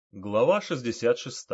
Глава 66.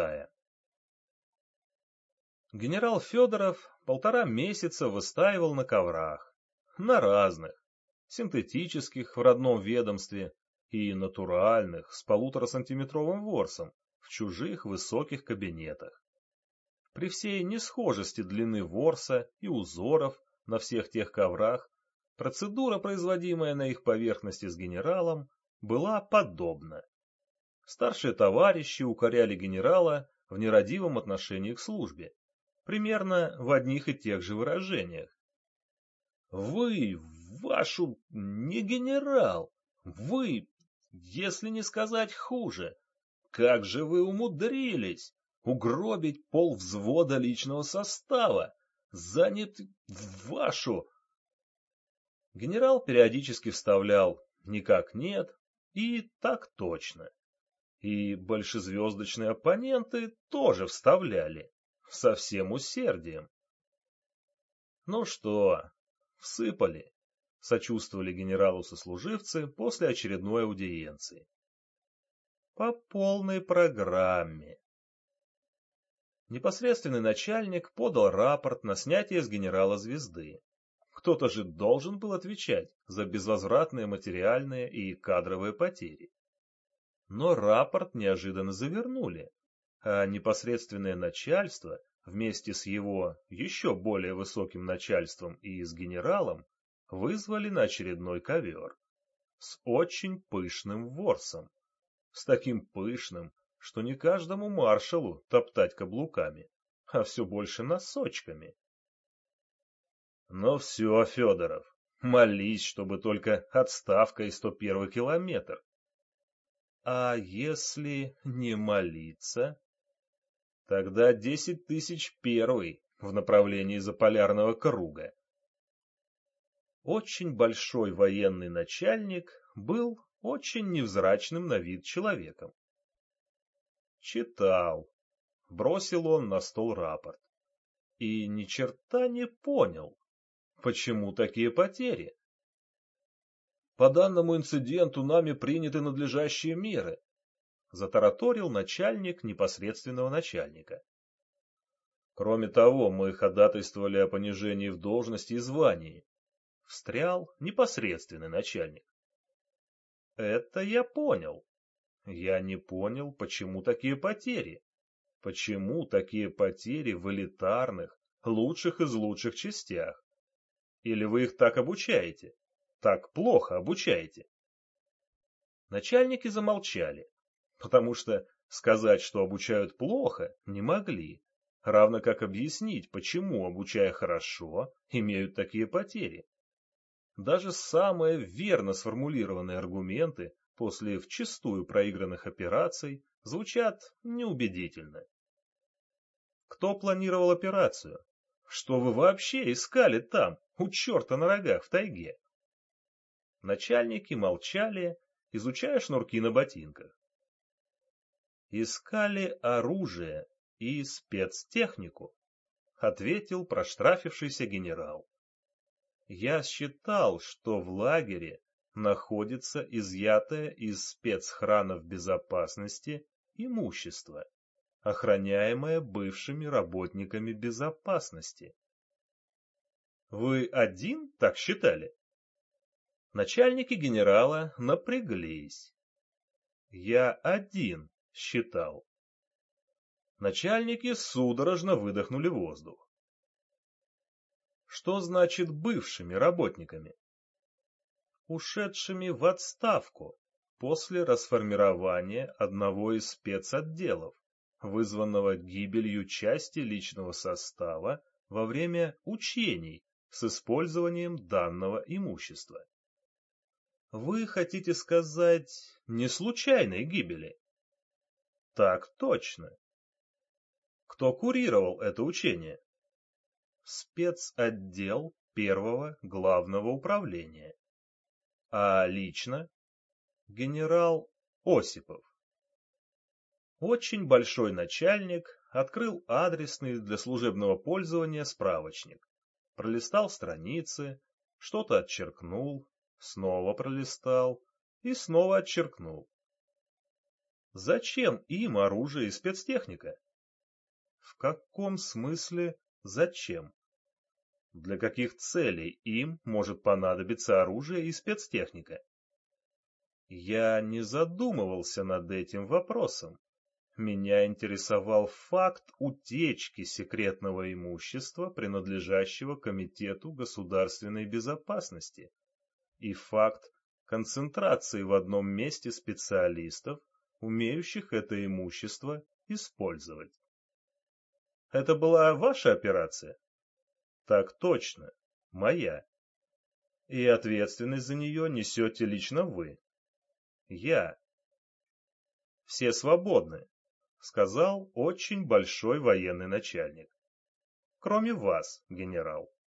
Генерал Федоров 1,5 месяца выстаивал на коврах, на разных, синтетических в родном ведомстве и натуральных с 1,5-сантиметровым ворсом в чужих высоких кабинетах. При всей несхожести длины ворса и узоров на всех тех коврах, процедура, производимая на их поверхности с генералом, была подобна. Старшие товарищи укоряли генерала в нерадивом отношении к службе, примерно в одних и тех же выражениях. «Вы, вашу, не генерал! Вы, если не сказать хуже, как же вы умудрились угробить полвзвода личного состава, занят вашу...» Генерал периодически вставлял «никак нет» и «так точно». И большезвездочные оппоненты тоже вставляли, со всем усердием. «Ну что, всыпали?» — сочувствовали генералу сослуживцы после очередной аудиенции. «По полной программе». Непосредственный начальник подал рапорт на снятие с генерала звезды. Кто-то же должен был отвечать за безвозвратные материальные и кадровые потери. Но рапорт неожиданно завернули, а непосредственное начальство вместе с его еще более высоким начальством и с генералом вызвали на очередной ковер с очень пышным ворсом, с таким пышным, что не каждому маршалу топтать каблуками, а все больше носочками. Но все, Федоров, молись, чтобы только отставка и 101-й километр. А если не молиться? Тогда 10 001 в направлении Заполярного круга. Очень большой военный начальник был очень невзрачным на вид человеком. Читал. Бросил он на стол рапорт. И ни черта не понял, почему такие потери. По данному инциденту нами приняты надлежащие меры, затараторил начальник непосредственного начальника. Кроме того, мы ходатайствовали о понижении в должности и звании. Встрял непосредственный начальник. Это я понял. Я не понял, почему такие потери. Почему такие потери в элитарных, лучших из лучших частях? Или вы их так обучаете? Так плохо обучаете? Начальники замолчали, потому что сказать, что обучают плохо, не могли, равно как объяснить, почему, обучая хорошо, имеют такие потери. Даже самые верно сформулированные аргументы после вчистую проигранных операций звучат неубедительно. Кто планировал операцию? Что вы вообще искали там, у черта на рогах в тайге? Начальники молчали, изучая шнурки на ботинках. Искали оружие и спецтехнику, ответил проштрафившийся генерал. Я считал, что в лагере находится изъятое из спецхранов безопасности имущество, охраняемое бывшими работниками безопасности. Вы один так считали? Начальники генерала напряглись. Я один считал. Начальники судорожно выдохнули воздух. Что значит бывшими работниками? Ушедшими в отставку после расформирования одного из спецотделов, вызванного гибелью части личного состава во время учений с использованием данного имущества. Вы хотите сказать, не случайной гибели? Так точно. Кто курировал это учение? Спецотдел первого главного управления. А лично генерал Осипов. Очень большой начальник открыл адресный для служебного пользования справочник, пролистал страницы, что-то отчеркнул, снова пролистал и снова отчеркнул. Зачем им оружие и спецтехника? В каком смысле зачем? Для каких целей им может понадобиться оружие и спецтехника? Я не задумывался над этим вопросом. Меня интересовал факт утечки секретного имущества, принадлежащего Комитету государственной безопасности, и факт концентрации в одном месте специалистов, умеющих это имущество использовать. Это была ваша операция? Так точно, моя. И ответственность за нее несете лично вы. Я. Все свободны, сказал очень большой военный начальник. Кроме вас, генерал.